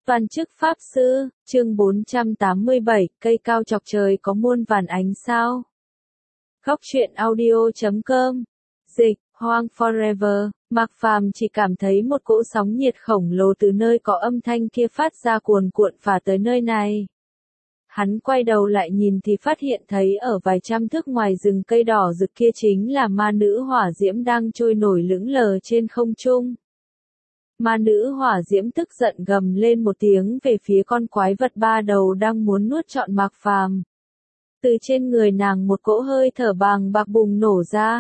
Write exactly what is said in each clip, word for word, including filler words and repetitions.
Toàn chức Pháp Sư, chương bốn trăm tám mươi bảy, cây cao chọc trời có muôn vàn ánh sao. Góc truyện audio chấm com. Dịch, Hoang Forever, Mạc Phàm chỉ cảm thấy một cỗ sóng nhiệt khổng lồ từ nơi có âm thanh kia phát ra cuồn cuộn phả tới nơi này. Hắn quay đầu lại nhìn thì phát hiện thấy ở vài trăm thước ngoài rừng cây đỏ rực kia chính là ma nữ hỏa diễm đang trôi nổi lững lờ trên không trung. Ma nữ hỏa diễm tức giận gầm lên một tiếng về phía con quái vật ba đầu đang muốn nuốt trọn Mạc Phàm. Từ trên người nàng một cỗ hơi thở bàng bạc bùng nổ ra.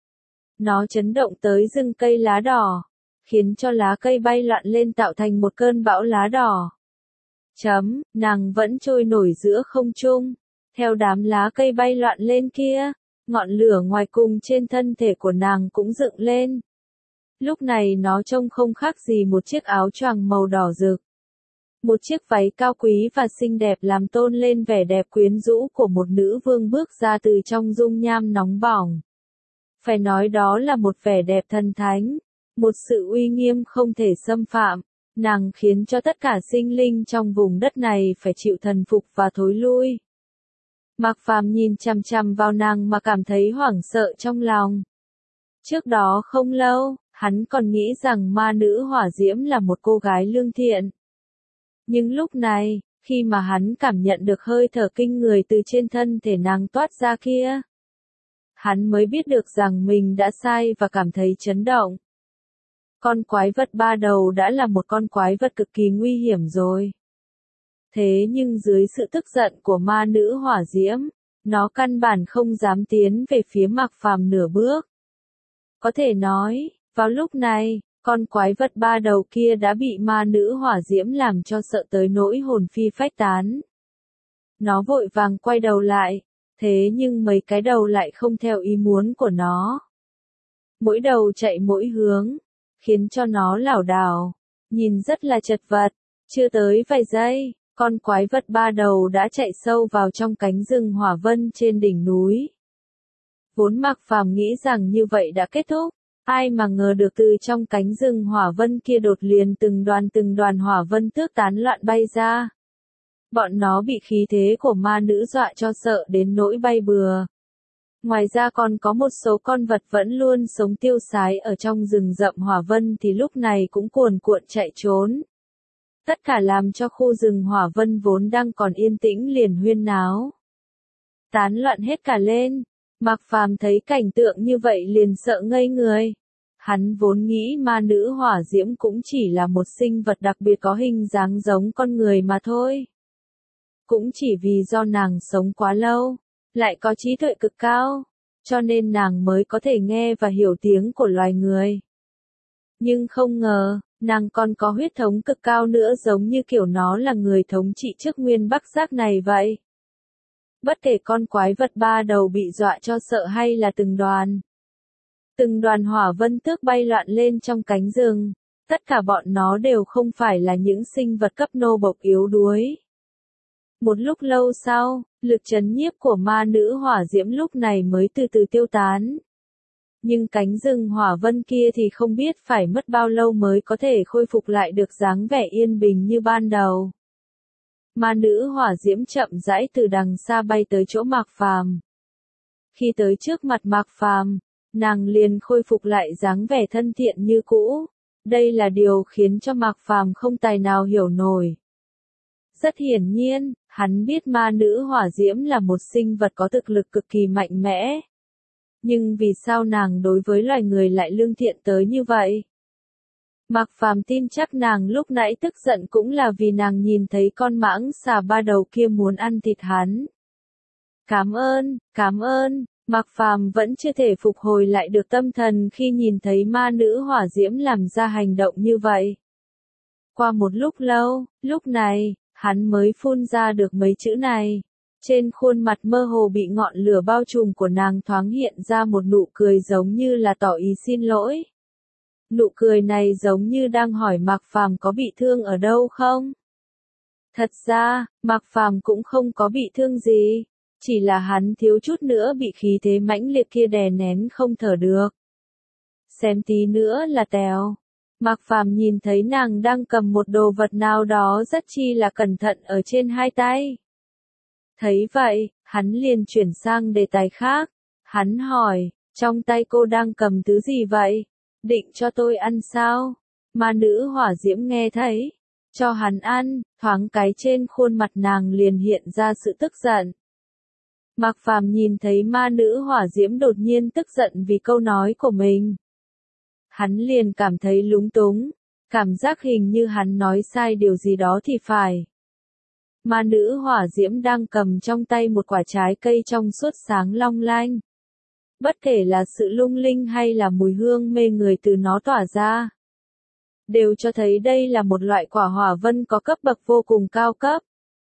Nó chấn động tới rừng cây lá đỏ, khiến cho lá cây bay loạn lên tạo thành một cơn bão lá đỏ. Chấm, nàng vẫn trôi nổi giữa không trung, theo đám lá cây bay loạn lên kia, ngọn lửa ngoài cùng trên thân thể của nàng cũng dựng lên. Lúc này nó trông không khác gì một chiếc áo choàng màu đỏ rực. Một chiếc váy cao quý và xinh đẹp làm tôn lên vẻ đẹp quyến rũ của một nữ vương bước ra từ trong dung nham nóng bỏng. Phải nói đó là một vẻ đẹp thần thánh, một sự uy nghiêm không thể xâm phạm. Nàng khiến cho tất cả sinh linh trong vùng đất này phải chịu thần phục và thối lui. Mạc Phàm nhìn chằm chằm vào nàng mà cảm thấy hoảng sợ trong lòng. Trước đó không lâu, hắn còn nghĩ rằng ma nữ hỏa diễm là một cô gái lương thiện. Nhưng lúc này, khi mà hắn cảm nhận được hơi thở kinh người từ trên thân thể nàng toát ra kia, hắn mới biết được rằng mình đã sai và cảm thấy chấn động. Con quái vật ba đầu đã là một con quái vật cực kỳ nguy hiểm rồi. Thế nhưng dưới sự tức giận của ma nữ hỏa diễm, nó căn bản không dám tiến về phía Mạc Phàm nửa bước. Có thể nói, vào lúc này, con quái vật ba đầu kia đã bị ma nữ hỏa diễm làm cho sợ tới nỗi hồn phi phách tán. Nó vội vàng quay đầu lại, thế nhưng mấy cái đầu lại không theo ý muốn của nó. Mỗi đầu chạy mỗi hướng, khiến cho nó lảo đảo, nhìn rất là chật vật. Chưa tới vài giây, con quái vật ba đầu đã chạy sâu vào trong cánh rừng hỏa vân trên đỉnh núi. Vốn Mạc Phàm nghĩ rằng như vậy đã kết thúc, ai mà ngờ được từ trong cánh rừng hỏa vân kia đột liền từng đoàn từng đoàn hỏa vân tước tán loạn bay ra. Bọn nó bị khí thế của ma nữ dọa cho sợ đến nỗi bay bừa. Ngoài ra còn có một số con vật vẫn luôn sống tiêu sái ở trong rừng rậm hỏa vân thì lúc này cũng cuồn cuộn chạy trốn. Tất cả làm cho khu rừng hỏa vân vốn đang còn yên tĩnh liền huyên náo. Tán loạn hết cả lên. Mạc Phàm thấy cảnh tượng như vậy liền sợ ngây người. Hắn vốn nghĩ ma nữ hỏa diễm cũng chỉ là một sinh vật đặc biệt có hình dáng giống con người mà thôi. Cũng chỉ vì do nàng sống quá lâu, lại có trí tuệ cực cao, cho nên nàng mới có thể nghe và hiểu tiếng của loài người. Nhưng không ngờ, nàng còn có huyết thống cực cao nữa giống như kiểu nó là người thống trị trước nguyên Bắc Giác này vậy. Bất kể con quái vật ba đầu bị dọa cho sợ hay là từng đoàn. Từng đoàn hỏa vân tước bay loạn lên trong cánh rừng, tất cả bọn nó đều không phải là những sinh vật cấp nô bộc yếu đuối. Một lúc lâu sau, lực trấn nhiếp của ma nữ hỏa diễm lúc này mới từ từ tiêu tán. Nhưng cánh rừng hỏa vân kia thì không biết phải mất bao lâu mới có thể khôi phục lại được dáng vẻ yên bình như ban đầu. Ma nữ hỏa diễm chậm rãi từ đằng xa bay tới chỗ Mạc Phàm. Khi tới trước mặt Mạc Phàm, nàng liền khôi phục lại dáng vẻ thân thiện như cũ. Đây là điều khiến cho Mạc Phàm không tài nào hiểu nổi. Rất hiển nhiên, hắn biết ma nữ hỏa diễm là một sinh vật có thực lực cực kỳ mạnh mẽ. Nhưng vì sao nàng đối với loài người lại lương thiện tới như vậy? Mạc Phàm tin chắc nàng lúc nãy tức giận cũng là vì nàng nhìn thấy con mãng xà ba đầu kia muốn ăn thịt hắn. Cảm ơn, cảm ơn, Mạc Phàm vẫn chưa thể phục hồi lại được tâm thần khi nhìn thấy ma nữ hỏa diễm làm ra hành động như vậy. Qua một lúc lâu, lúc này, hắn mới phun ra được mấy chữ này. Trên khuôn mặt mơ hồ bị ngọn lửa bao trùm của nàng thoáng hiện ra một nụ cười giống như là tỏ ý xin lỗi. Nụ cười này giống như đang hỏi Mạc Phàm có bị thương ở đâu không? Thật ra, Mạc Phàm cũng không có bị thương gì, chỉ là hắn thiếu chút nữa bị khí thế mãnh liệt kia đè nén không thở được. Xem tí nữa là tèo. Mạc Phàm nhìn thấy nàng đang cầm một đồ vật nào đó rất chi là cẩn thận ở trên hai tay. Thấy vậy, hắn liền chuyển sang đề tài khác. Hắn hỏi, trong tay cô đang cầm thứ gì vậy? Định cho tôi ăn sao? Ma nữ hỏa diễm nghe thấy. Cho hắn ăn, thoáng cái trên khuôn mặt nàng liền hiện ra sự tức giận. Mạc Phàm nhìn thấy ma nữ hỏa diễm đột nhiên tức giận vì câu nói của mình. Hắn liền cảm thấy lúng túng, cảm giác hình như hắn nói sai điều gì đó thì phải. Ma nữ hỏa diễm đang cầm trong tay một quả trái cây trong suốt sáng long lanh. Bất kể là sự lung linh hay là mùi hương mê người từ nó tỏa ra, đều cho thấy đây là một loại quả hỏa vân có cấp bậc vô cùng cao cấp.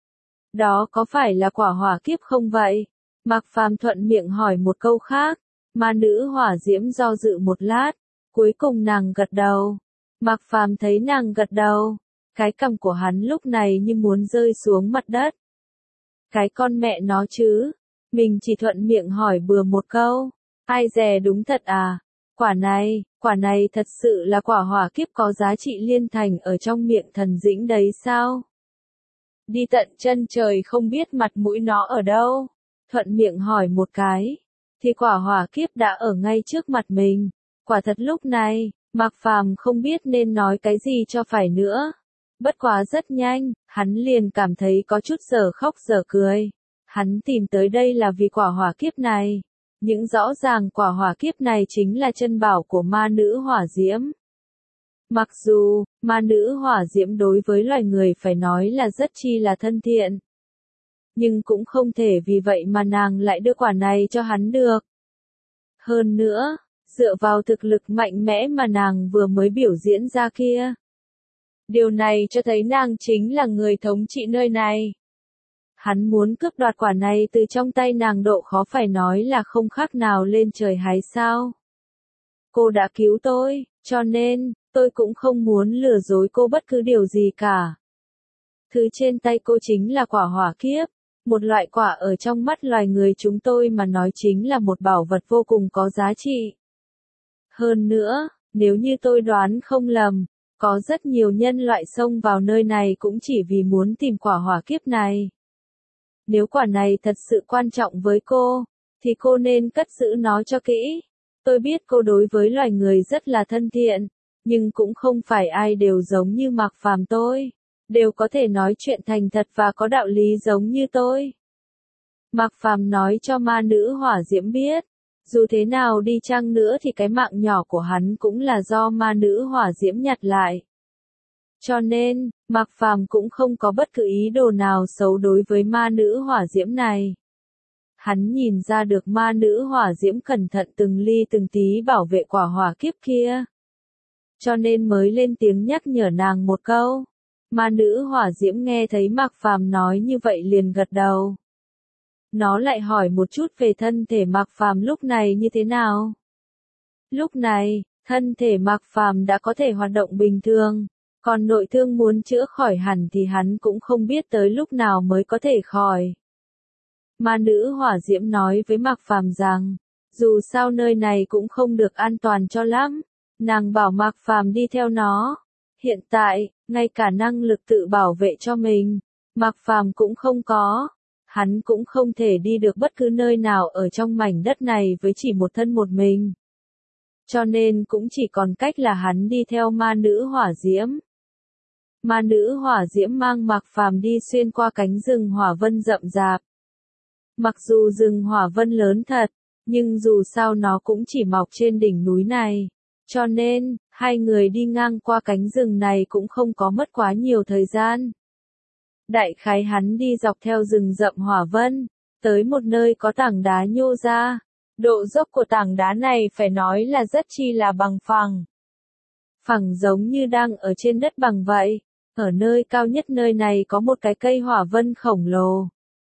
Đó có phải là quả hỏa kiếp không vậy? Mạc Phàm thuận miệng hỏi một câu khác. Ma nữ hỏa diễm do dự một lát, cuối cùng nàng gật đầu. Mạc Phàm thấy nàng gật đầu, cái cằm của hắn lúc này như muốn rơi xuống mặt đất. Cái con mẹ nó chứ, mình chỉ thuận miệng hỏi bừa một câu, ai dè đúng thật à? Quả này, quả này thật sự là quả hỏa kiếp có giá trị liên thành ở trong miệng thần dĩnh đấy sao? Đi tận chân trời không biết mặt mũi nó ở đâu. Thuận miệng hỏi một cái, thì quả hỏa kiếp đã ở ngay trước mặt mình. Quả thật lúc này, Mạc Phàm không biết nên nói cái gì cho phải nữa. Bất quá rất nhanh, hắn liền cảm thấy có chút dở khóc dở cười. Hắn tìm tới đây là vì quả hỏa kiếp này. Những rõ ràng quả hỏa kiếp này chính là chân bảo của ma nữ hỏa diễm. Mặc dù, ma nữ hỏa diễm đối với loài người phải nói là rất chi là thân thiện. Nhưng cũng không thể vì vậy mà nàng lại đưa quả này cho hắn được. Hơn nữa, dựa vào thực lực mạnh mẽ mà nàng vừa mới biểu diễn ra kia. Điều này cho thấy nàng chính là người thống trị nơi này. Hắn muốn cướp đoạt quả này từ trong tay nàng độ khó phải nói là không khác nào lên trời hái sao. Cô đã cứu tôi, cho nên, tôi cũng không muốn lừa dối cô bất cứ điều gì cả. Thứ trên tay cô chính là quả hỏa kiếp, một loại quả ở trong mắt loài người chúng tôi mà nói chính là một bảo vật vô cùng có giá trị. Hơn nữa, nếu như tôi đoán không lầm, có rất nhiều nhân loại xông vào nơi này cũng chỉ vì muốn tìm quả hỏa kiếp này. Nếu quả này thật sự quan trọng với cô, thì cô nên cất giữ nó cho kỹ. Tôi biết cô đối với loài người rất là thân thiện, nhưng cũng không phải ai đều giống như Mạc Phàm tôi, đều có thể nói chuyện thành thật và có đạo lý giống như tôi. Mạc Phàm nói cho ma nữ hỏa diễm biết, dù thế nào đi chăng nữa thì cái mạng nhỏ của hắn cũng là do ma nữ hỏa diễm nhặt lại. Cho nên, Mạc Phàm cũng không có bất cứ ý đồ nào xấu đối với ma nữ hỏa diễm này. Hắn nhìn ra được ma nữ hỏa diễm cẩn thận từng ly từng tí bảo vệ quả hỏa kiếp kia. Cho nên mới lên tiếng nhắc nhở nàng một câu. Ma nữ hỏa diễm nghe thấy Mạc Phàm nói như vậy liền gật đầu. Nó lại hỏi một chút về thân thể Mạc Phàm lúc này như thế nào. Lúc này, thân thể Mạc Phàm đã có thể hoạt động bình thường. Còn nội thương muốn chữa khỏi hẳn thì hắn cũng không biết tới lúc nào mới có thể khỏi. Ma nữ hỏa diễm nói với Mạc Phàm rằng, dù sao nơi này cũng không được an toàn cho lắm, nàng bảo Mạc Phàm đi theo nó. Hiện tại, ngay cả năng lực tự bảo vệ cho mình, Mạc Phàm cũng không có. Hắn cũng không thể đi được bất cứ nơi nào ở trong mảnh đất này với chỉ một thân một mình. Cho nên cũng chỉ còn cách là hắn đi theo ma nữ hỏa diễm. Ma nữ hỏa diễm mang Mạc Phàm đi xuyên qua cánh rừng hỏa vân rậm rạp. Mặc dù rừng hỏa vân lớn thật, nhưng dù sao nó cũng chỉ mọc trên đỉnh núi này. Cho nên, hai người đi ngang qua cánh rừng này cũng không có mất quá nhiều thời gian. Đại khái hắn đi dọc theo rừng rậm hỏa vân, tới một nơi có tảng đá nhô ra. Độ dốc của tảng đá này phải nói là rất chi là bằng phẳng. Phẳng giống như đang ở trên đất bằng vậy. Ở nơi cao nhất nơi này có một cái cây hỏa vân khổng lồ.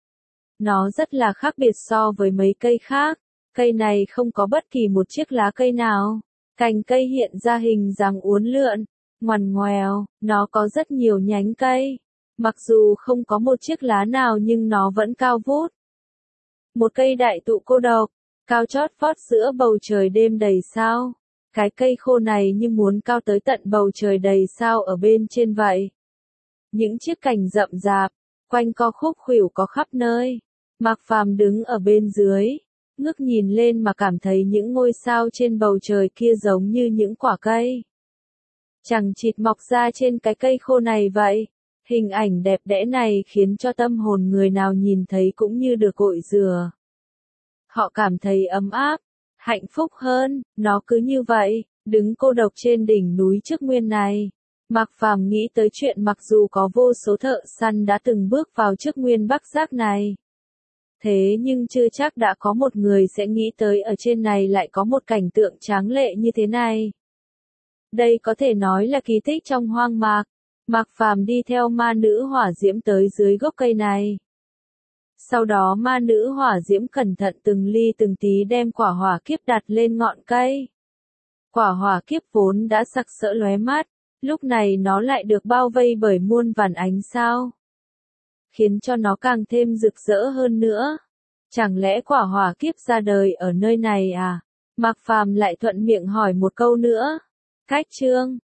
Nó rất là khác biệt so với mấy cây khác. Cây này không có bất kỳ một chiếc lá cây nào. Cành cây hiện ra hình dáng uốn lượn, ngoằn ngoèo, nó có rất nhiều nhánh cây. Mặc dù không có một chiếc lá nào nhưng nó vẫn cao vút. Một cây đại thụ cô độc, cao chót vót giữa bầu trời đêm đầy sao. Cái cây khô này như muốn cao tới tận bầu trời đầy sao ở bên trên vậy. Những chiếc cành rậm rạp, quanh co khúc khuỷu có khắp nơi. Mạc Phàm đứng ở bên dưới, ngước nhìn lên mà cảm thấy những ngôi sao trên bầu trời kia giống như những quả cây. Chằng chịt mọc ra trên cái cây khô này vậy. Hình ảnh đẹp đẽ này khiến cho tâm hồn người nào nhìn thấy cũng như được gội rửa. Họ cảm thấy ấm áp, hạnh phúc hơn, nó cứ như vậy, đứng cô độc trên đỉnh núi trước nguyên này. Mạc Phàm nghĩ tới chuyện mặc dù có vô số thợ săn đã từng bước vào trước nguyên Bắc Giác này. Thế nhưng chưa chắc đã có một người sẽ nghĩ tới ở trên này lại có một cảnh tượng tráng lệ như thế này. Đây có thể nói là kỳ tích trong hoang mạc. Mạc Phàm đi theo ma nữ hỏa diễm tới dưới gốc cây này. Sau đó ma nữ hỏa diễm cẩn thận từng ly từng tí đem quả hỏa kiếp đặt lên ngọn cây. Quả hỏa kiếp vốn đã sặc sỡ lóe mắt, lúc này nó lại được bao vây bởi muôn vàn ánh sao, khiến cho nó càng thêm rực rỡ hơn nữa. Chẳng lẽ quả hỏa kiếp ra đời ở nơi này à? Mạc Phàm lại thuận miệng hỏi một câu nữa. Cách chương